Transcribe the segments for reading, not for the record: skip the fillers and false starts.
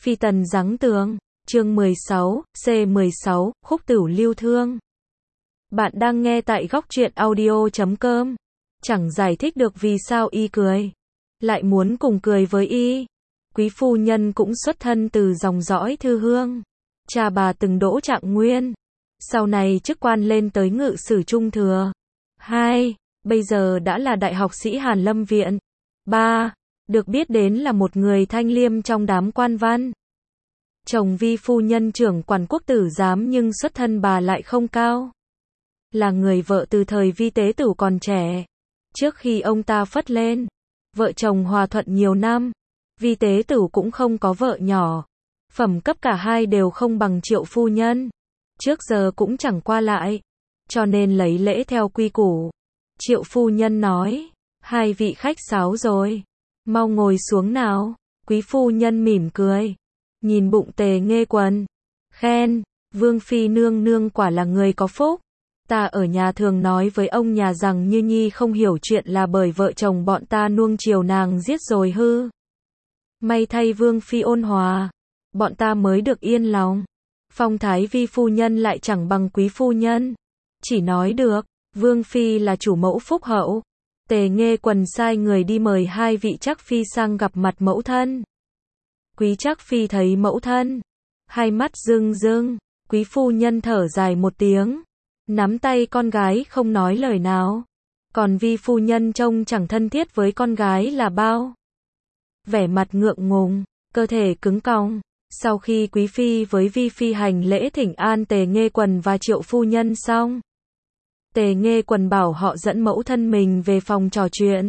Phi tần giáng tường, chương 16, C16, khúc tửu lưu thương. Bạn đang nghe tại góc truyện audio.com. Chẳng giải thích được vì sao y cười. Lại muốn cùng cười với y. Quý phu nhân cũng xuất thân từ dòng dõi Thư Hương. Cha bà từng đỗ Trạng Nguyên. Sau này chức quan lên tới ngự sử trung thừa. 2. Bây giờ đã là đại học sĩ Hàn Lâm Viện. 3. Được biết đến là một người thanh liêm trong đám quan văn. Chồng vi phu nhân trưởng quản quốc tử giám nhưng xuất thân bà lại không cao. Là người vợ từ thời vi tế tửu còn trẻ. Trước khi ông ta phất lên, vợ chồng hòa thuận nhiều năm. Vi tế tửu cũng không có vợ nhỏ. Phẩm cấp cả hai đều không bằng Triệu phu nhân. Trước giờ cũng chẳng qua lại. Cho nên lấy lễ theo quy củ. Triệu phu nhân nói, hai vị khách sáo rồi. Mau ngồi xuống nào. Quý phu nhân mỉm cười. Nhìn bụng Tề Nghê Quần. Khen, Vương phi nương nương quả là người có phúc. Ta ở nhà thường nói với ông nhà rằng Như Nhi không hiểu chuyện là bởi vợ chồng bọn ta nuông chiều nàng giết rồi hư. May thay Vương phi ôn hòa. Bọn ta mới được yên lòng. Phong thái vi phu nhân lại chẳng bằng quý phu nhân. Chỉ nói được, Vương phi là chủ mẫu phúc hậu. Tề Nghê Quần sai người đi mời hai vị Trắc phi sang gặp mặt mẫu thân. Quý Trắc phi thấy mẫu thân, hai mắt rưng rưng, quý phu nhân thở dài một tiếng, nắm tay con gái không nói lời nào. Còn vi phu nhân trông chẳng thân thiết với con gái là bao. Vẻ mặt ngượng ngùng, cơ thể cứng cong. Sau khi quý phi với vi phi hành lễ thỉnh an Tề Nghê Quần và Triệu phu nhân xong, Tề Nghê Quần bảo họ dẫn mẫu thân mình về phòng trò chuyện.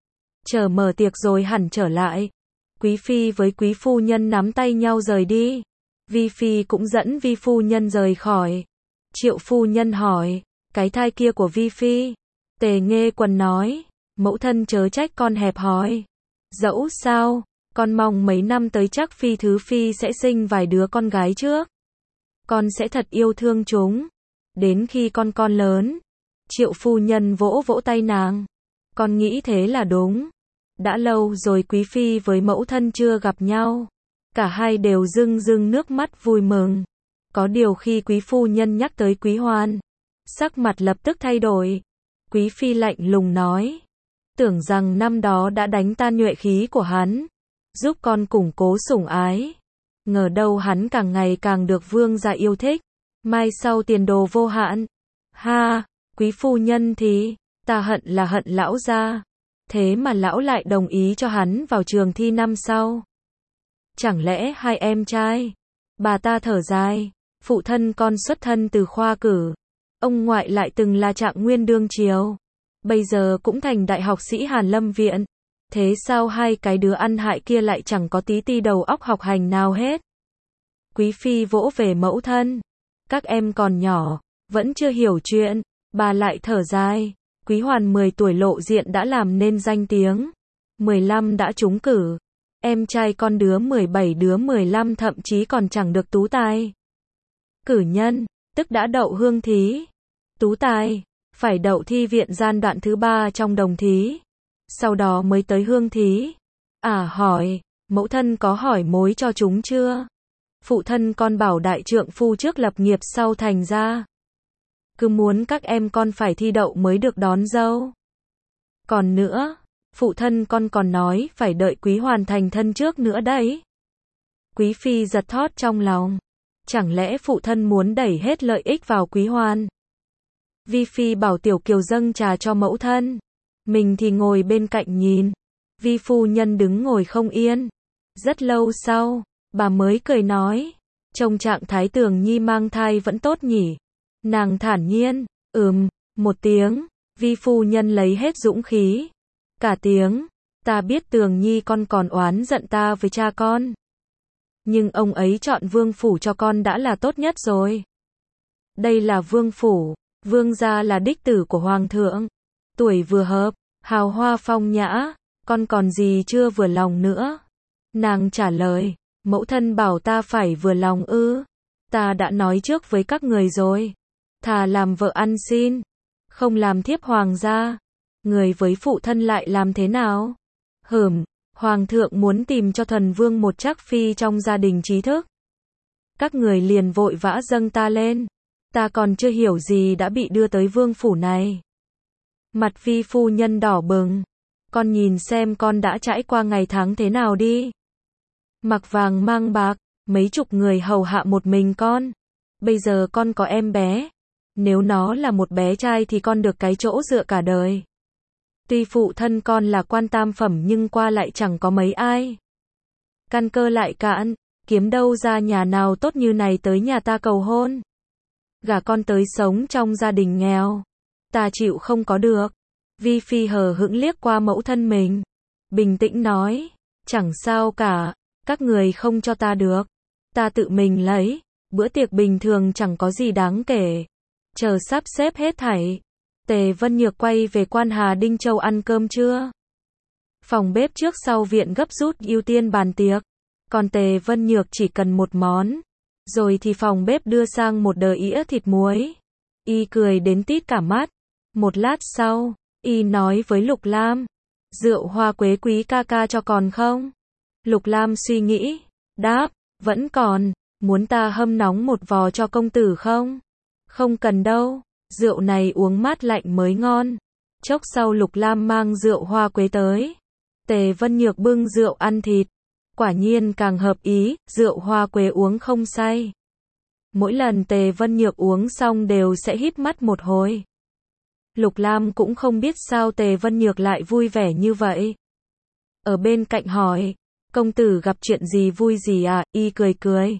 Chờ mở tiệc rồi hẳn trở lại. Quý phi với quý phu nhân nắm tay nhau rời đi. Vi phi cũng dẫn vi phu nhân rời khỏi. Triệu phu nhân hỏi, cái thai kia của vi phi? Tề Nghê Quần nói, mẫu thân chớ trách con hẹp hòi. Dẫu sao, con mong mấy năm tới chắc phi thứ phi sẽ sinh vài đứa con gái trước. Con sẽ thật yêu thương chúng. Đến khi con lớn. Triệu phu nhân vỗ vỗ tay nàng. Con nghĩ thế là đúng. Đã lâu rồi quý phi với mẫu thân chưa gặp nhau. Cả hai đều rưng rưng nước mắt vui mừng. Có điều khi quý phu nhân nhắc tới Quý Hoan, sắc mặt lập tức thay đổi. Quý phi lạnh lùng nói, tưởng rằng năm đó đã đánh tan nhuệ khí của hắn, giúp con củng cố sủng ái. Ngờ đâu hắn càng ngày càng được vương gia yêu thích. Mai sau tiền đồ vô hạn. Ha, quý phu nhân thì, ta hận là hận lão gia. Thế mà lão lại đồng ý cho hắn vào trường thi năm sau. Chẳng lẽ hai em trai? Bà ta thở dài. Phụ thân con xuất thân từ khoa cử. Ông ngoại lại từng là Trạng Nguyên đương triều. Bây giờ cũng thành đại học sĩ Hàn Lâm Viện. Thế sao hai cái đứa ăn hại kia lại chẳng có tí ti đầu óc học hành nào hết? Quý phi vỗ về mẫu thân. Các em còn nhỏ, vẫn chưa hiểu chuyện. Bà lại thở dài. Quý Hoàn 10 tuổi lộ diện đã làm nên danh tiếng. 15 đã trúng cử. Em trai con đứa 17 đứa 15 thậm chí còn chẳng được tú tài. Cử nhân, tức đã đậu hương thí. Tú tài, phải đậu thi viện gian đoạn thứ 3 trong đồng thí. Sau đó mới tới hương thí. Hỏi, mẫu thân có hỏi mối cho chúng chưa? Phụ thân con bảo đại trượng phu trước lập nghiệp sau thành ra. Cứ muốn các em con phải thi đậu mới được đón dâu. Còn nữa, phụ thân con còn nói phải đợi Quý Hoàn thành thân trước nữa đấy. Quý phi giật thót trong lòng. Chẳng lẽ phụ thân muốn đẩy hết lợi ích vào Quý Hoàn? Vi phi bảo Tiểu Kiều dâng trà cho mẫu thân. Mình thì ngồi bên cạnh nhìn. Vi phu nhân đứng ngồi không yên. Rất lâu sau, bà mới cười nói, trông trạng thái Tường Nhi mang thai vẫn tốt nhỉ? Nàng thản nhiên, một tiếng. Vi phu nhân lấy hết dũng khí. Cả tiếng, ta biết Tường Nhi con còn oán giận ta với cha con. Nhưng ông ấy chọn vương phủ cho con đã là tốt nhất rồi. Đây là vương phủ, vương gia là đích tử của hoàng thượng. Tuổi vừa hợp, hào hoa phong nhã, con còn gì chưa vừa lòng nữa? Nàng trả lời, mẫu thân bảo ta phải vừa lòng ư? Ta đã nói trước với các người rồi. Thà làm vợ ăn xin, không làm thiếp hoàng gia. Người với phụ thân lại làm thế nào? Hoàng thượng muốn tìm cho Thuần Vương một trác phi trong gia đình trí thức. Các người liền vội vã dâng ta lên. Ta còn chưa hiểu gì đã bị đưa tới vương phủ này. Mặt Vi phu nhân đỏ bừng. Con nhìn xem con đã trải qua ngày tháng thế nào đi. Mặc vàng mang bạc, mấy chục người hầu hạ một mình con. Bây giờ con có em bé. Nếu nó là một bé trai thì con được cái chỗ dựa cả đời. Tuy phụ thân con là quan tam phẩm nhưng qua lại chẳng có mấy ai. Căn cơ lại cạn, kiếm đâu ra nhà nào tốt như này tới nhà ta cầu hôn. Gả con tới sống trong gia đình nghèo. Ta chịu không có được. Vi Phi hờ hững liếc qua mẫu thân mình. Bình tĩnh nói, chẳng sao cả, các người không cho ta được. Ta tự mình lấy, bữa tiệc bình thường chẳng có gì đáng kể. Chờ sắp xếp hết thảy. Tề Vân Nhược quay về Quan Hà Đinh Châu ăn cơm trưa. Phòng bếp trước sau viện gấp rút ưu tiên bàn tiệc. Còn Tề Vân Nhược chỉ cần một món. Rồi thì phòng bếp đưa sang một đờ ĩa thịt muối. Y cười đến tít cả mắt. Một lát sau, Y nói với Lục Lam. Rượu hoa quế quý ca ca cho còn không? Lục Lam suy nghĩ. Đáp, vẫn còn. Muốn ta hâm nóng một vò cho công tử không? Không cần đâu. Rượu này uống mát lạnh mới ngon. Chốc sau Lục Lam mang rượu hoa quế tới. Tề Vân Nhược bưng rượu ăn thịt. Quả nhiên càng hợp ý, rượu hoa quế uống không say. Mỗi lần Tề Vân Nhược uống xong đều sẽ híp mắt một hồi. Lục Lam cũng không biết sao Tề Vân Nhược lại vui vẻ như vậy. Ở bên cạnh hỏi, công tử gặp chuyện gì vui gì à? Y cười cười.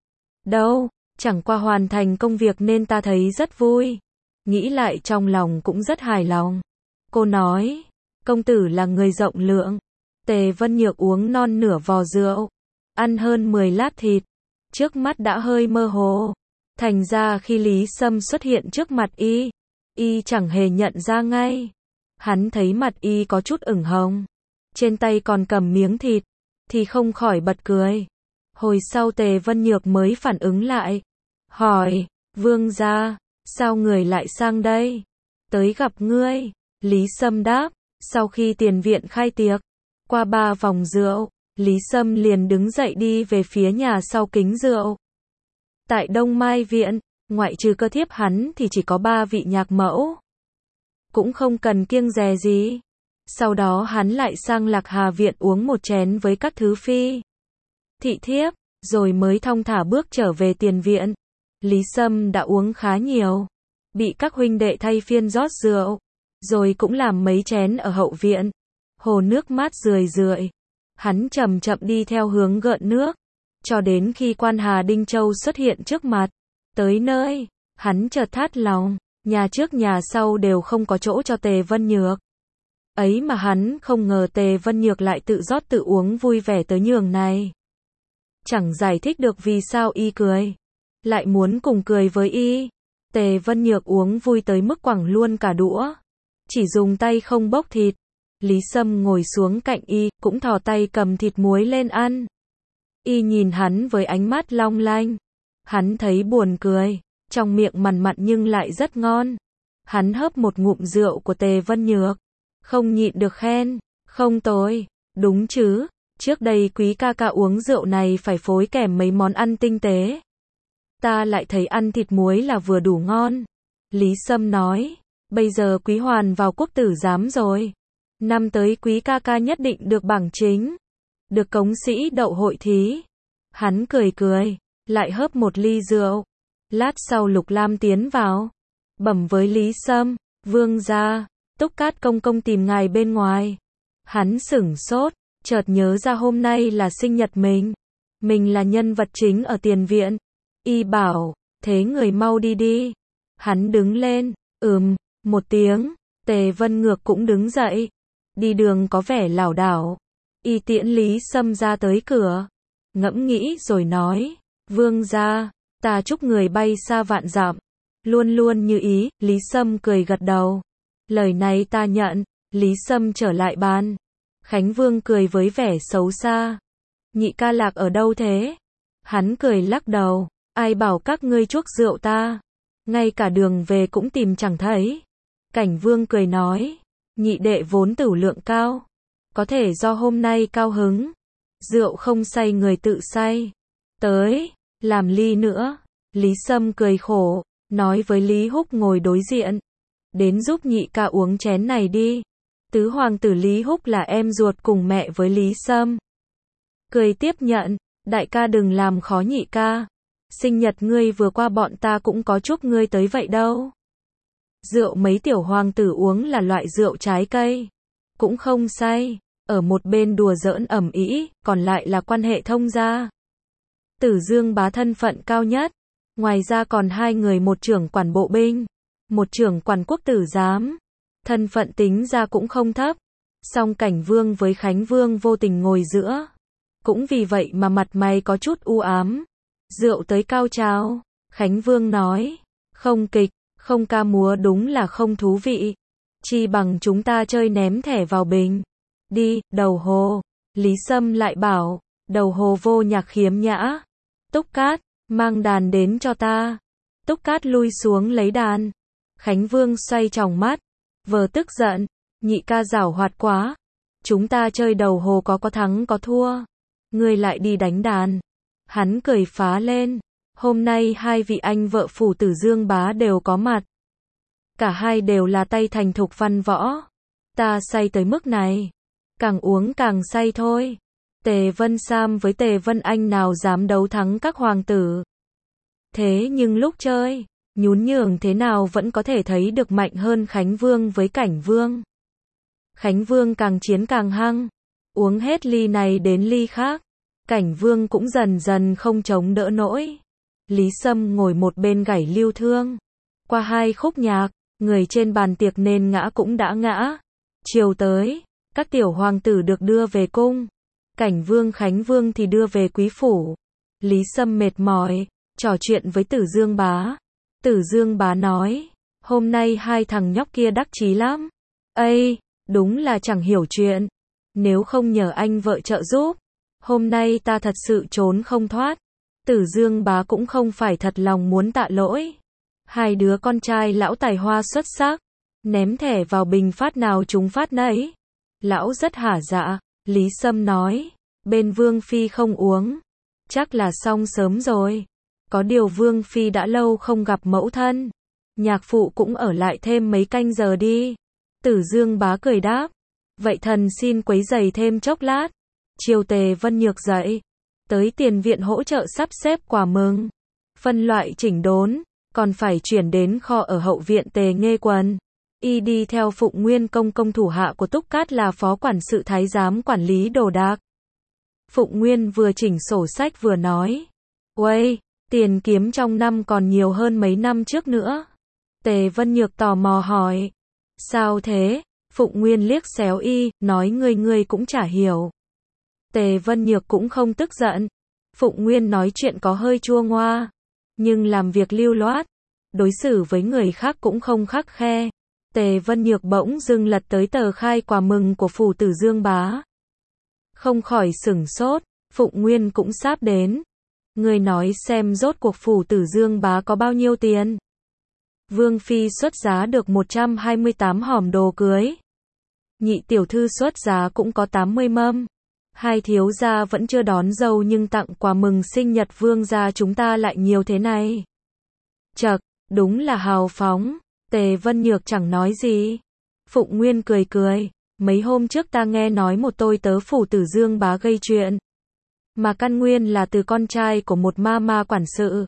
Đâu, chẳng qua hoàn thành công việc nên ta thấy rất vui. Nghĩ lại trong lòng cũng rất hài lòng. Cô nói, công tử là người rộng lượng. Tề Vân Nhược uống non nửa vò rượu, ăn hơn 10 lát thịt, trước mắt đã hơi mơ hồ. Thành ra khi Lý Sâm xuất hiện trước mặt Y chẳng hề nhận ra ngay. Hắn thấy mặt Y có chút ửng hồng, trên tay còn cầm miếng thịt, thì không khỏi bật cười. Hồi sau Tề Vân Nhược mới phản ứng lại, hỏi, vương gia, sao người lại sang đây? Tới gặp ngươi. Lý Sâm đáp, sau khi tiền viện khai tiệc, qua 3 vòng rượu, Lý Sâm liền đứng dậy đi về phía nhà sau kính rượu. Tại Đông Mai Viện, ngoại trừ cơ thiếp hắn thì chỉ có 3 vị nhạc mẫu. Cũng không cần kiêng dè gì. Sau đó hắn lại sang Lạc Hà Viện uống một chén với các thứ phi thị thiếp, rồi mới thong thả bước trở về tiền viện. Lý Sâm đã uống khá nhiều, bị các huynh đệ thay phiên rót rượu, rồi cũng làm mấy chén ở hậu viện. Hồ nước mát rười rượi. Hắn chậm chậm đi theo hướng gợn nước, cho đến khi Quan Hà Đinh Châu xuất hiện trước mặt. Tới nơi, hắn chợt thắt lòng, nhà trước nhà sau đều không có chỗ cho Tề Vân Nhược. Ấy mà hắn không ngờ Tề Vân Nhược lại tự rót tự uống vui vẻ tới nhường này. Chẳng giải thích được vì sao Y cười, lại muốn cùng cười với Y. Tề Vân Nhược uống vui tới mức quẳng luôn cả đũa, chỉ dùng tay không bốc thịt. Lý Sâm ngồi xuống cạnh Y, cũng thò tay cầm thịt muối lên ăn. Y nhìn hắn với ánh mắt long lanh. Hắn thấy buồn cười, trong miệng mằn mặn nhưng lại rất ngon. Hắn hớp một ngụm rượu của Tề Vân Nhược, không nhịn được khen, không tồi, đúng chứ, trước đây quý ca ca uống rượu này phải phối kèm mấy món ăn tinh tế. Ta lại thấy ăn thịt muối là vừa đủ ngon. Lý Sâm nói, bây giờ quý hoàn vào quốc tử giám rồi. Năm tới quý ca ca nhất định được bảng chính, được cống sĩ đậu hội thí. Hắn cười cười, lại hớp một ly rượu. Lát sau Lục Lam tiến vào, bẩm với Lý Sâm, vương gia, Túc Cát công công tìm ngài bên ngoài. Hắn sửng sốt, chợt nhớ ra hôm nay là sinh nhật mình là nhân vật chính ở tiền viện. Y bảo, thế người mau đi đi. Hắn đứng lên, một tiếng. Tề Vân Ngược cũng đứng dậy, đi đường có vẻ lảo đảo. Y tiễn Lý Sâm ra tới cửa, ngẫm nghĩ rồi nói, vương gia, ta chúc người bay xa vạn dặm, luôn luôn như ý. Lý Sâm cười gật đầu, lời này ta nhận. Lý Sâm trở lại bàn. Khánh Vương cười với vẻ xấu xa, nhị ca Lạc ở đâu thế? Hắn cười lắc đầu, ai bảo các ngươi chuốc rượu ta, ngay cả đường về cũng tìm chẳng thấy. Cảnh Vương cười nói, nhị đệ vốn tửu lượng cao, có thể do hôm nay cao hứng. Rượu không say người tự say. Tới, làm ly nữa. Lý Sâm cười khổ, nói với Lý Húc ngồi đối diện. Đến giúp nhị ca uống chén này đi. Tứ hoàng tử Lý Húc là em ruột cùng mẹ với Lý Sâm. Cười tiếp nhận, đại ca đừng làm khó nhị ca. Sinh nhật ngươi vừa qua bọn ta cũng có chúc ngươi tới vậy đâu. Rượu mấy tiểu hoàng tử uống là loại rượu trái cây. Cũng không say. Ở một bên đùa giỡn ầm ĩ, còn lại là quan hệ thông gia. Tử Dương bá thân phận cao nhất. Ngoài ra còn hai người, một trưởng quản bộ binh, một trưởng quản quốc tử giám. Thân phận tính ra cũng không thấp. Song Cảnh Vương với Khánh Vương vô tình ngồi giữa. Cũng vì vậy mà mặt mày có chút u ám. Rượu tới cao trào. Khánh Vương nói, không kịch, không ca múa đúng là không thú vị. Chi bằng chúng ta chơi ném thẻ vào bình. Đi, đầu hồ. Lý Sâm lại bảo, đầu hồ vô nhạc khiếm nhã. Túc Cát, mang đàn đến cho ta. Túc Cát lui xuống lấy đàn. Khánh Vương xoay tròng mắt, vờ tức giận, nhị ca giảo hoạt quá. Chúng ta chơi đầu hồ có thắng có thua. Ngươi lại đi đánh đàn. Hắn cười phá lên. Hôm nay hai vị anh vợ phủ Tử Dương bá đều có mặt. Cả hai đều là tay thành thục văn võ. Ta say tới mức này. Càng uống càng say thôi. Tề Vân Sam với Tề Vân Anh nào dám đấu thắng các hoàng tử. Thế nhưng lúc chơi, nhún nhường thế nào vẫn có thể thấy được mạnh hơn Khánh Vương với Cảnh Vương. Khánh Vương càng chiến càng hăng. Uống hết ly này đến ly khác. Cảnh Vương cũng dần dần không chống đỡ nổi. Lý Sâm ngồi một bên gảy lưu thương. Qua hai khúc nhạc, người trên bàn tiệc nên ngã cũng đã ngã. Chiều tới, các tiểu hoàng tử được đưa về cung. Cảnh Vương Khánh Vương thì đưa về quý phủ. Lý Sâm mệt mỏi, trò chuyện với Tử Dương bá. Tử Dương bá nói, hôm nay hai thằng nhóc kia đắc chí lắm. Ây, đúng là chẳng hiểu chuyện. Nếu không nhờ anh vợ trợ giúp, hôm nay ta thật sự trốn không thoát. Tử Dương bá cũng không phải thật lòng muốn tạ lỗi. Hai đứa con trai lão tài hoa xuất sắc. Ném thẻ vào bình phát nào chúng phát nấy. Lão rất hả dạ. Lý Sâm nói, bên Vương Phi không uống. Chắc là xong sớm rồi. Có điều Vương Phi đã lâu không gặp mẫu thân. Nhạc phụ cũng ở lại thêm mấy canh giờ đi. Tử Dương bá cười đáp. Vậy thần xin quấy rầy thêm chốc lát. Chiều Tề Vân Nhược dậy. Tới tiền viện hỗ trợ sắp xếp quà mừng. Phân loại chỉnh đốn. Còn phải chuyển đến kho ở hậu viện Tề Nghê Quần. Y đi theo Phụng Nguyên công thủ hạ của Túc Cát là phó quản sự thái giám quản lý đồ đạc. Phụng Nguyên vừa chỉnh sổ sách vừa nói. Uầy, tiền kiếm trong năm còn nhiều hơn mấy năm trước nữa. Tề Vân Nhược tò mò hỏi. Sao thế? Phụng Nguyên liếc xéo y, nói ngươi cũng chả hiểu. Tề Vân Nhược cũng không tức giận. Phụng Nguyên nói chuyện có hơi chua ngoa. Nhưng làm việc lưu loát. Đối xử với người khác cũng không khắt khe. Tề Vân Nhược bỗng dưng lật tới tờ khai quà mừng của phủ Tử Dương bá. Không khỏi sửng sốt, Phụng Nguyên cũng sáp đến. Người nói xem rốt cuộc phủ Tử Dương bá có bao nhiêu tiền. Vương Phi xuất giá được 128 hòm đồ cưới. Nhị tiểu thư xuất giá cũng có 80 mâm. Hai thiếu gia vẫn chưa đón dâu nhưng tặng quà mừng sinh nhật vương gia chúng ta lại nhiều thế này. Chậc, đúng là hào phóng. Tề Vân Nhược chẳng nói gì. Phụng Nguyên cười. Mấy hôm trước ta nghe nói một tôi tớ phủ Tử Dương bá gây chuyện. Mà căn nguyên là từ con trai của một ma quản sự.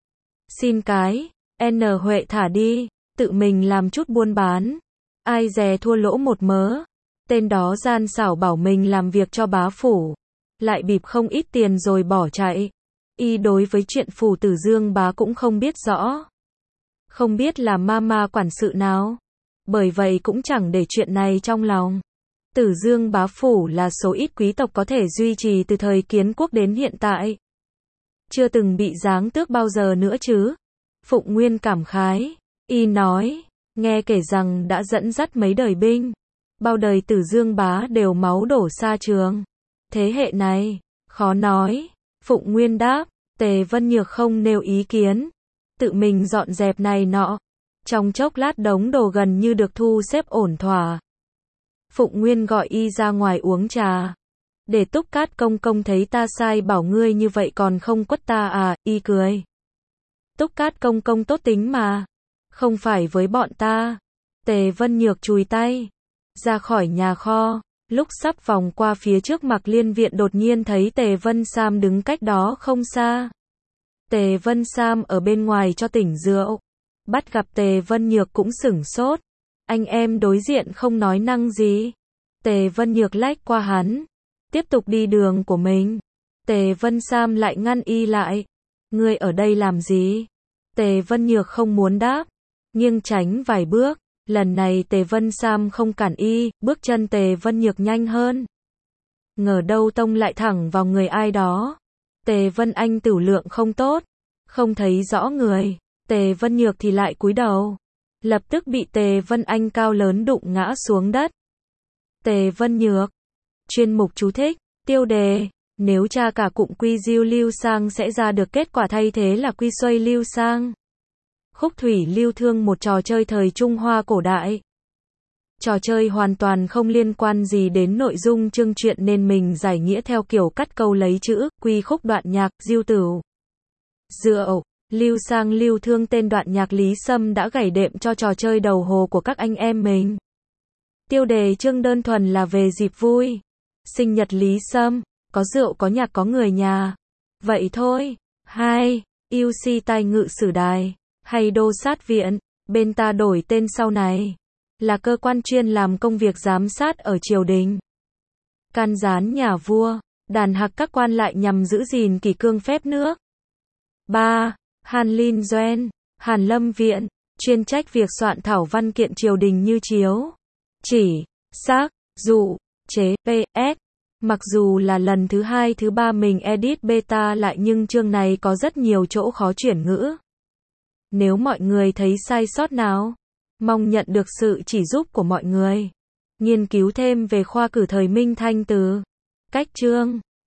Xin cái, N Huệ thả đi, tự mình làm chút buôn bán. Ai dè thua lỗ một mớ. Tên đó gian xảo bảo mình làm việc cho bá phủ. Lại bịp không ít tiền rồi bỏ chạy. Y đối với chuyện phủ Tử Dương bá cũng không biết rõ. Không biết là ma quản sự nào. Bởi vậy cũng chẳng để chuyện này trong lòng. Tử Dương bá phủ là số ít quý tộc có thể duy trì từ thời kiến quốc đến hiện tại. Chưa từng bị giáng tước bao giờ nữa chứ. Phụng Nguyên cảm khái. Y nói, nghe kể rằng đã dẫn dắt mấy đời binh. Bao đời Tử Dương bá đều máu đổ xa trường. Thế hệ này, khó nói. Phụng Nguyên đáp, Tề Vân Nhược không nêu ý kiến. Tự mình dọn dẹp này nọ. Trong chốc lát đống đồ gần như được thu xếp ổn thỏa. Phụng Nguyên gọi y ra ngoài uống trà. Để Túc Cát công công thấy ta sai bảo ngươi như vậy còn không quất ta à, y cười. Túc Cát công công tốt tính mà. Không phải với bọn ta. Tề Vân Nhược chùi tay. Ra khỏi nhà kho. Lúc sắp vòng qua phía trước Mạc Liên viện đột nhiên thấy Tề Vân Sam đứng cách đó không xa. Tề Vân Sam ở bên ngoài cho tỉnh rượu. Bắt gặp Tề Vân Nhược cũng sửng sốt. Anh em đối diện không nói năng gì. Tề Vân Nhược lách qua hắn. Tiếp tục đi đường của mình. Tề Vân Sam lại ngăn y lại. Ngươi ở đây làm gì? Tề Vân Nhược không muốn đáp. Nghiêng tránh vài bước. Lần này Tề Vân Sam không cản y, bước chân Tề Vân Nhược nhanh hơn. Ngờ đâu tông lại thẳng vào người ai đó. Tề Vân Anh tửu lượng không tốt. Không thấy rõ người. Tề Vân Nhược thì lại cúi đầu. Lập tức bị Tề Vân Anh cao lớn đụng ngã xuống đất. Tề Vân Nhược. Chuyên mục chú thích. Tiêu đề. Nếu tra cả cụm quy diêu lưu sang sẽ ra được kết quả thay thế là quy xuây lưu sang. Khúc thủy lưu thương, một trò chơi thời Trung Hoa cổ đại. Trò chơi hoàn toàn không liên quan gì đến nội dung chương truyện nên mình giải nghĩa theo kiểu cắt câu lấy chữ, quy khúc đoạn nhạc, diêu tửu. Rượu, lưu sang lưu thương tên đoạn nhạc Lý Sâm đã gảy đệm cho trò chơi đầu hồ của các anh em mình. Tiêu đề chương đơn thuần là về dịp vui. Sinh nhật Lý Sâm, có rượu có nhạc có người nhà. Vậy thôi. 2. UC tai ngự sử đài. Hay đô sát viện, bên ta đổi tên sau này. Là cơ quan chuyên làm công việc giám sát ở triều đình. Can gián nhà vua, đàn hạc các quan lại nhằm giữ gìn kỷ cương phép nước. 3. Hàn Linh Doen, Hàn Lâm viện, chuyên trách việc soạn thảo văn kiện triều đình như chiếu, chỉ, xác, dụ, chế, PS. Mặc dù là lần thứ 2 thứ 3 mình edit beta lại nhưng chương này có rất nhiều chỗ khó chuyển ngữ. Nếu mọi người thấy sai sót nào, mong nhận được sự chỉ giúp của mọi người. Nghiên cứu thêm về khoa cử thời Minh Thanh từ cách chương.